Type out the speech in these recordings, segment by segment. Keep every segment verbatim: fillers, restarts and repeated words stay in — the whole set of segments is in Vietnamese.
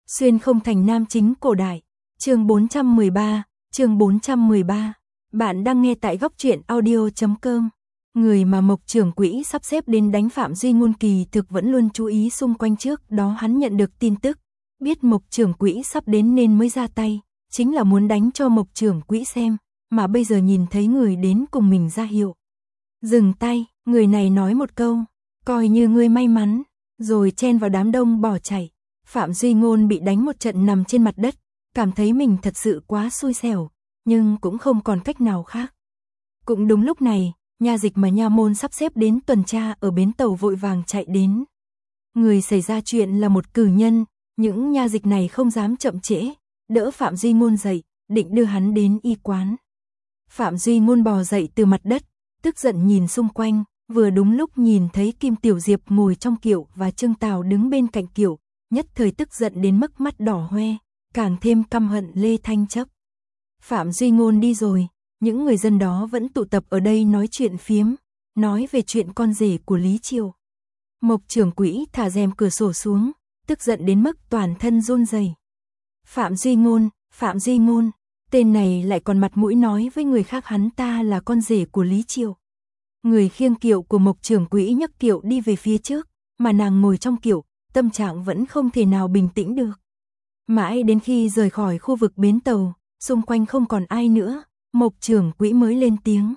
Xuyên không thành nam chính cổ đại. Chương bốn trăm mười ba, chương bốn trăm mười ba. Bạn đang nghe tại góc truyện audio chấm com. Người mà Mộc trưởng quỹ sắp xếp đến đánh Phạm Duy Ngôn kỳ thực vẫn luôn chú ý xung quanh, trước đó hắn nhận được tin tức, biết Mộc trưởng quỹ sắp đến nên mới ra tay, chính là muốn đánh cho Mộc trưởng quỹ xem, mà bây giờ nhìn thấy người đến cùng mình ra hiệu. Dừng tay, người này nói một câu, coi như ngươi may mắn, rồi chen vào đám đông bỏ chạy. Phạm Duy Ngôn bị đánh một trận nằm trên mặt đất, cảm thấy mình thật sự quá xui xẻo, nhưng cũng không còn cách nào khác. Cũng đúng lúc này, nha dịch mà nha môn sắp xếp đến tuần tra ở bến tàu vội vàng chạy đến. Người xảy ra chuyện là một cử nhân, những nha dịch này không dám chậm trễ, đỡ Phạm Duy Ngôn dậy, định đưa hắn đến y quán. Phạm Duy Ngôn bò dậy từ mặt đất, tức giận nhìn xung quanh, vừa đúng lúc nhìn thấy Kim Tiểu Diệp ngồi trong kiệu và Trương Tào đứng bên cạnh kiệu, nhất thời tức giận đến mức mắt đỏ hoe, càng thêm căm hận Lê Thanh Chấp. Phạm Duy Ngôn đi rồi, những người dân đó vẫn tụ tập ở đây nói chuyện phiếm, nói về chuyện con rể của Lý Triều. Mộc trưởng quỹ thả rèm cửa sổ xuống, tức giận đến mức toàn thân run rẩy. Phạm Duy Ngôn, Phạm Duy Ngôn, tên này lại còn mặt mũi nói với người khác hắn ta là con rể của Lý Triều. Người khiêng kiệu của Mộc trưởng quỹ nhấc kiệu đi về phía trước, mà nàng ngồi trong kiệu, tâm trạng vẫn không thể nào bình tĩnh được. Mãi đến khi rời khỏi khu vực bến tàu, xung quanh không còn ai nữa, Mộc trưởng quỹ mới lên tiếng.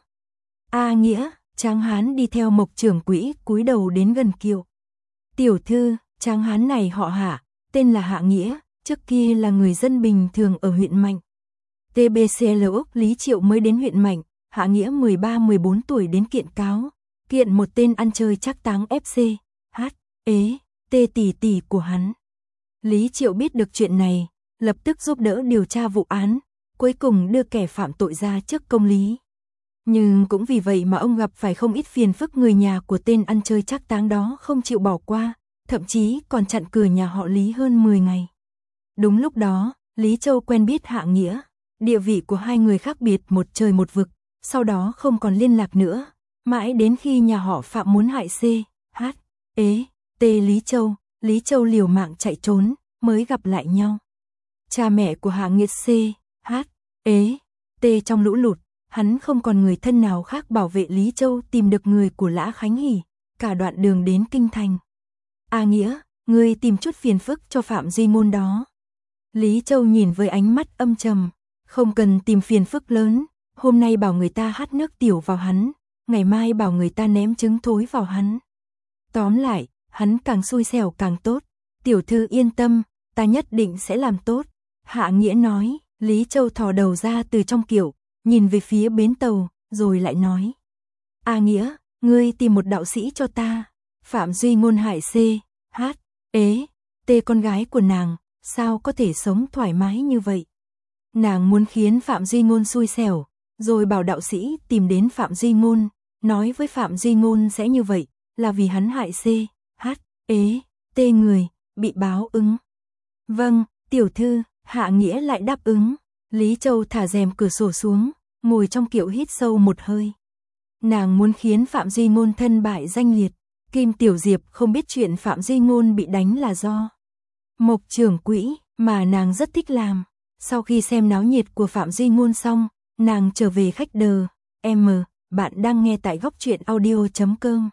A Nghĩa, tráng hán đi theo Mộc trưởng quỹ cúi đầu đến gần kiệu. Tiểu thư, tráng hán này họ Hạ, tên là Hạ Nghĩa, trước kia là người dân bình thường ở huyện Mạnh. tê bê xê lờ Úc Lý Triệu mới đến huyện Mạnh, Hạ Nghĩa mười ba mười bốn tuổi đến kiện cáo, kiện một tên ăn chơi trác táng ép xê, hát, ế, tê tỷ tỷ của hắn. Lý Triệu biết được chuyện này, lập tức giúp đỡ điều tra vụ án, cuối cùng đưa kẻ phạm tội ra trước công lý. Nhưng cũng vì vậy mà ông gặp phải không ít phiền phức, người nhà của tên ăn chơi trác táng đó không chịu bỏ qua, thậm chí còn chặn cửa nhà họ Lý hơn mười ngày. Đúng lúc đó, Lý Châu quen biết Hạ Nghĩa, địa vị của hai người khác biệt một trời một vực, sau đó không còn liên lạc nữa, mãi đến khi nhà họ Phạm muốn hại C, H, ế, T Lý Châu, Lý Châu liều mạng chạy trốn, mới gặp lại nhau. Cha mẹ của Hạ Nghĩa C, H, ế, T trong lũ lụt, hắn không còn người thân nào khác bảo vệ Lý Châu tìm được người của Lã Khánh Hỷ, cả đoạn đường đến Kinh Thành. A Nghĩa, ngươi tìm chút phiền phức cho Phạm Duy Ngôn đó. Lý Châu nhìn với ánh mắt âm trầm, không cần tìm phiền phức lớn, hôm nay bảo người ta hắt nước tiểu vào hắn, ngày mai bảo người ta ném trứng thối vào hắn. Tóm lại, hắn càng xui xẻo càng tốt, tiểu thư yên tâm, ta nhất định sẽ làm tốt. Hạ Nghĩa nói. Lý Châu thò đầu ra từ trong kiệu, nhìn về phía bến tàu, rồi lại nói. A Nghĩa, ngươi tìm một đạo sĩ cho ta. Phạm Duy Ngôn hại C, H, ế, T con gái của nàng, sao có thể sống thoải mái như vậy? Nàng muốn khiến Phạm Duy Ngôn xui xẻo, rồi bảo đạo sĩ tìm đến Phạm Duy Ngôn, nói với Phạm Duy Ngôn sẽ như vậy, là vì hắn hại C, H, ế, T người, bị báo ứng. Vâng, tiểu thư. Hạ Nghĩa lại đáp ứng. Lý Châu thả rèm cửa sổ xuống, ngồi trong kiệu hít sâu một hơi. Nàng muốn khiến Phạm Duy Ngôn thân bại danh liệt. Kim Tiểu Diệp không biết chuyện Phạm Duy Ngôn bị đánh là do Mộc trưởng quỹ, mà nàng rất thích làm. Sau khi xem náo nhiệt của Phạm Duy Ngôn xong, nàng trở về khách đờ. M, bạn đang nghe tại góc truyện audio chấm com.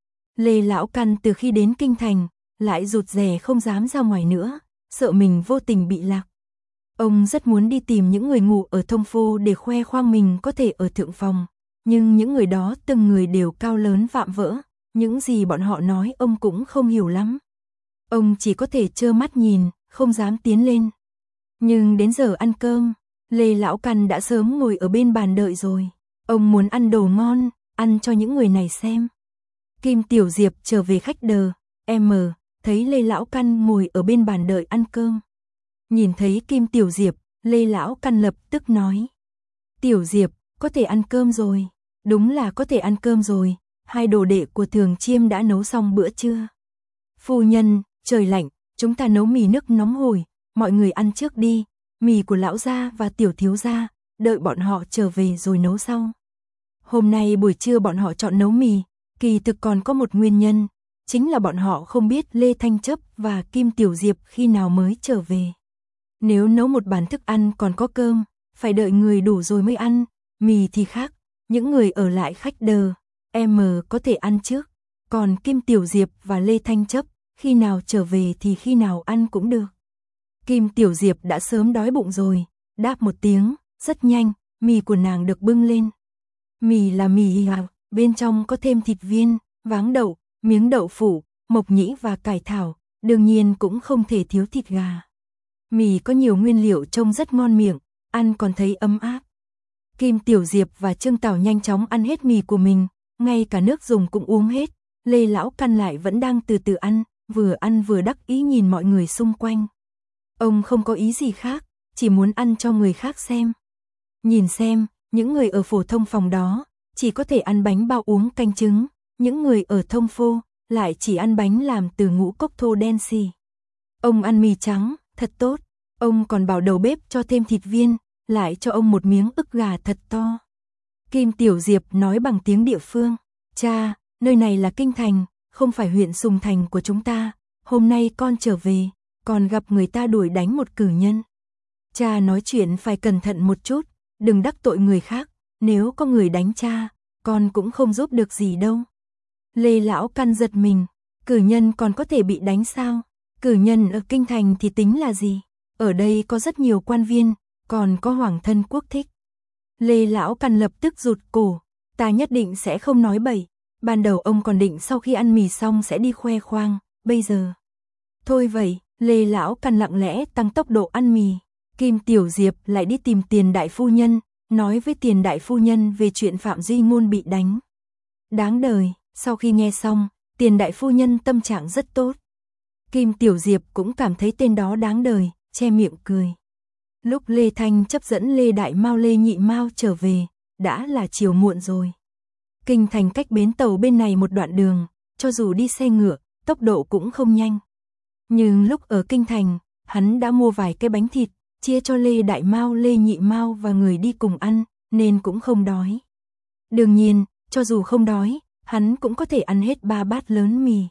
Lê Lão Căn từ khi đến Kinh Thành, lại rụt rè không dám ra ngoài nữa, sợ mình vô tình bị lạc. Ông rất muốn đi tìm những người ngủ ở thông phô để khoe khoang mình có thể ở thượng phòng, nhưng những người đó từng người đều cao lớn vạm vỡ, những gì bọn họ nói ông cũng không hiểu lắm. Ông chỉ có thể trơ mắt nhìn, không dám tiến lên. Nhưng đến giờ ăn cơm, Lê Lão Căn đã sớm ngồi ở bên bàn đợi rồi. Ông muốn ăn đồ ngon, ăn cho những người này xem. Kim Tiểu Diệp trở về khách đờ, M, thấy Lê Lão Căn ngồi ở bên bàn đợi ăn cơm. Nhìn thấy Kim Tiểu Diệp, Lê Lão Căn lập tức nói. Tiểu Diệp, có thể ăn cơm rồi. Đúng là có thể ăn cơm rồi, hai đồ đệ của Thường Chiêm đã nấu xong bữa trưa. Phu nhân, trời lạnh, chúng ta nấu mì nước nóng hổi, mọi người ăn trước đi, mì của lão gia và tiểu thiếu gia, đợi bọn họ trở về rồi nấu sau. Hôm nay buổi trưa bọn họ chọn nấu mì, kỳ thực còn có một nguyên nhân, chính là bọn họ không biết Lê Thanh Chấp và Kim Tiểu Diệp khi nào mới trở về. Nếu nấu một bàn thức ăn còn có cơm, phải đợi người đủ rồi mới ăn, mì thì khác, những người ở lại khách đờ, em có thể ăn trước, còn Kim Tiểu Diệp và Lê Thanh Chấp, khi nào trở về thì khi nào ăn cũng được. Kim Tiểu Diệp đã sớm đói bụng rồi, đáp một tiếng, rất nhanh, mì của nàng được bưng lên. Mì là mì hào, bên trong có thêm thịt viên, váng đậu, miếng đậu phụ, mộc nhĩ và cải thảo, đương nhiên cũng không thể thiếu thịt gà. Mì có nhiều nguyên liệu trông rất ngon miệng, ăn còn thấy ấm áp. Kim Tiểu Diệp và Trương Tảo nhanh chóng ăn hết mì của mình, ngay cả nước dùng cũng uống hết. Lê Lão Căn lại vẫn đang từ từ ăn, vừa ăn vừa đắc ý nhìn mọi người xung quanh. Ông không có ý gì khác, chỉ muốn ăn cho người khác xem. Nhìn xem, những người ở phổ thông phòng đó, chỉ có thể ăn bánh bao uống canh trứng, những người ở thông phô, lại chỉ ăn bánh làm từ ngũ cốc thô đen xì. Ông ăn mì trắng, thật tốt, ông còn bảo đầu bếp cho thêm thịt viên, lại cho ông một miếng ức gà thật to. Kim Tiểu Diệp nói bằng tiếng địa phương, cha, nơi này là Kinh Thành, không phải huyện Sùng Thành của chúng ta, hôm nay con trở về, còn gặp người ta đuổi đánh một cử nhân. Cha nói chuyện phải cẩn thận một chút, đừng đắc tội người khác, nếu có người đánh cha, con cũng không giúp được gì đâu. Lê Lão Căn giật mình, cử nhân còn có thể bị đánh sao? Cử nhân ở Kinh Thành thì tính là gì? Ở đây có rất nhiều quan viên, còn có hoàng thân quốc thích. Lê Lão Căn lập tức rụt cổ, ta nhất định sẽ không nói bậy. Ban đầu ông còn định sau khi ăn mì xong sẽ đi khoe khoang, bây giờ. Thôi vậy, Lê Lão Căn lặng lẽ tăng tốc độ ăn mì. Kim Tiểu Diệp lại đi tìm Tiền đại phu nhân, nói với Tiền đại phu nhân về chuyện Phạm Duy Ngôn bị đánh. Đáng đời, sau khi nghe xong, Tiền đại phu nhân tâm trạng rất tốt. Kim Tiểu Diệp cũng cảm thấy tên đó đáng đời, che miệng cười. Lúc Lê Thanh Chấp dẫn Lê Đại Mao Lê Nhị Mao trở về, đã là chiều muộn rồi. Kinh Thành cách bến tàu bên này một đoạn đường, cho dù đi xe ngựa, tốc độ cũng không nhanh. Nhưng lúc ở Kinh Thành, hắn đã mua vài cái bánh thịt, chia cho Lê Đại Mao Lê Nhị Mao và người đi cùng ăn, nên cũng không đói. Đương nhiên, cho dù không đói, hắn cũng có thể ăn hết ba bát lớn mì.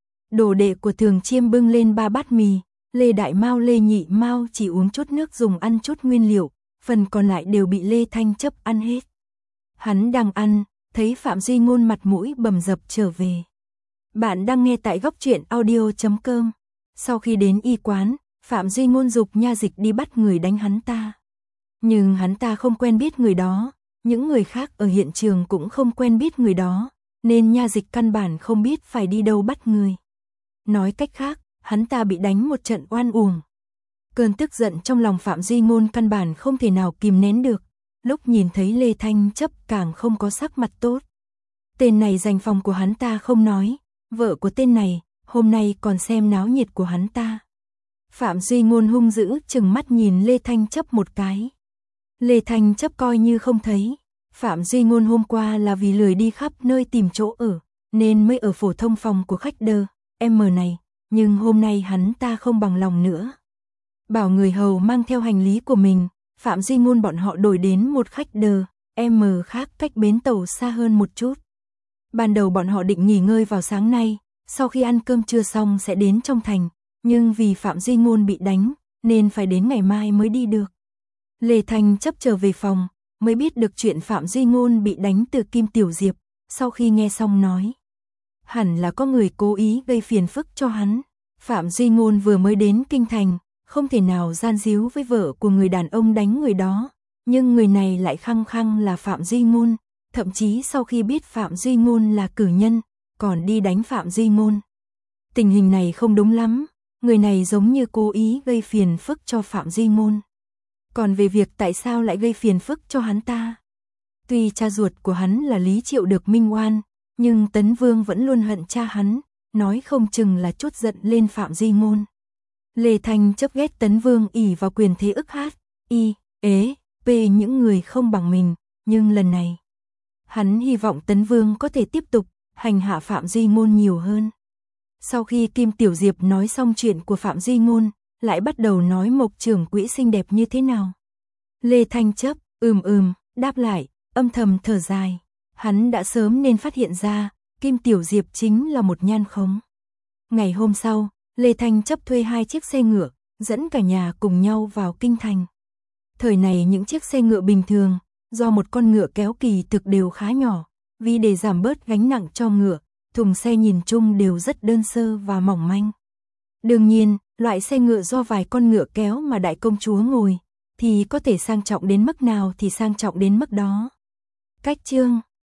Đồ đệ của Thường Chiêm bưng lên ba bát mì, Lê Đại Mao Lê Nhị Mao chỉ uống chút nước dùng ăn chút nguyên liệu, phần còn lại đều bị Lê Thanh Chấp ăn hết. Hắn đang ăn, thấy Phạm Duy Ngôn mặt mũi bầm dập trở về. Bạn đang nghe tại góc truyện audio chấm com. Sau khi đến y quán, Phạm Duy Ngôn giục nha dịch đi bắt người đánh hắn ta. Nhưng hắn ta không quen biết người đó, những người khác ở hiện trường cũng không quen biết người đó, nên nha dịch căn bản không biết phải đi đâu bắt người. Nói cách khác, hắn ta bị đánh một trận oan uổng. Cơn tức giận trong lòng Phạm Duy Ngôn căn bản không thể nào kìm nén được, lúc nhìn thấy Lê Thanh Chấp càng không có sắc mặt tốt. Tên này giành phòng của hắn ta không nói, vợ của tên này, hôm nay còn xem náo nhiệt của hắn ta. Phạm Duy Ngôn hung dữ chừng mắt nhìn Lê Thanh Chấp một cái. Lê Thanh Chấp coi như không thấy, Phạm Duy Ngôn hôm qua là vì lười đi khắp nơi tìm chỗ ở, nên mới ở phổ thông phòng của khách đờ, em này, nhưng hôm nay hắn ta không bằng lòng nữa. Bảo người hầu mang theo hành lý của mình, Phạm Duy Ngôn bọn họ đổi đến một khách đờ, em khác cách bến tàu xa hơn một chút. Ban đầu bọn họ định nghỉ ngơi vào sáng nay, sau khi ăn cơm trưa xong sẽ đến trong thành, nhưng vì Phạm Duy Ngôn bị đánh, nên phải đến ngày mai mới đi được. Lê Thanh Chấp trở về phòng, mới biết được chuyện Phạm Duy Ngôn bị đánh từ Kim Tiểu Diệp, sau khi nghe xong nói. Hẳn là có người cố ý gây phiền phức cho hắn. Phạm Duy Ngôn vừa mới đến Kinh Thành, không thể nào gian díu với vợ của người đàn ông đánh người đó, nhưng người này lại khăng khăng là Phạm Duy Ngôn, thậm chí sau khi biết Phạm Duy Ngôn là cử nhân, còn đi đánh Phạm Duy Ngôn. Tình hình này không đúng lắm, người này giống như cố ý gây phiền phức cho Phạm Duy Ngôn. Còn về việc tại sao lại gây phiền phức cho hắn ta, tuy cha ruột của hắn là Lý Triệu được minh oan, nhưng Tấn Vương vẫn luôn hận cha hắn, nói không chừng là chút giận lên Phạm Duy Ngôn. Lê Thanh Chấp ghét Tấn Vương ỷ vào quyền thế ức hát, y, ế, p những người không bằng mình, nhưng lần này, hắn hy vọng Tấn Vương có thể tiếp tục hành hạ Phạm Duy Ngôn nhiều hơn. Sau khi Kim Tiểu Diệp nói xong chuyện của Phạm Duy Ngôn, lại bắt đầu nói Mộc trưởng quỹ xinh đẹp như thế nào. Lê Thanh Chấp, ừm ừm, đáp lại, âm thầm thở dài. Hắn đã sớm nên phát hiện ra, Kim Tiểu Diệp chính là một nhan khống. Ngày hôm sau, Lê Thanh chấp thuê hai chiếc xe ngựa, dẫn cả nhà cùng nhau vào kinh thành. Thời này những chiếc xe ngựa bình thường, do một con ngựa kéo kỳ thực đều khá nhỏ, vì để giảm bớt gánh nặng cho ngựa, thùng xe nhìn chung đều rất đơn sơ và mỏng manh. Đương nhiên, loại xe ngựa do vài con ngựa kéo mà đại công chúa ngồi, thì có thể sang trọng đến mức nào thì sang trọng đến mức đó. Cách chương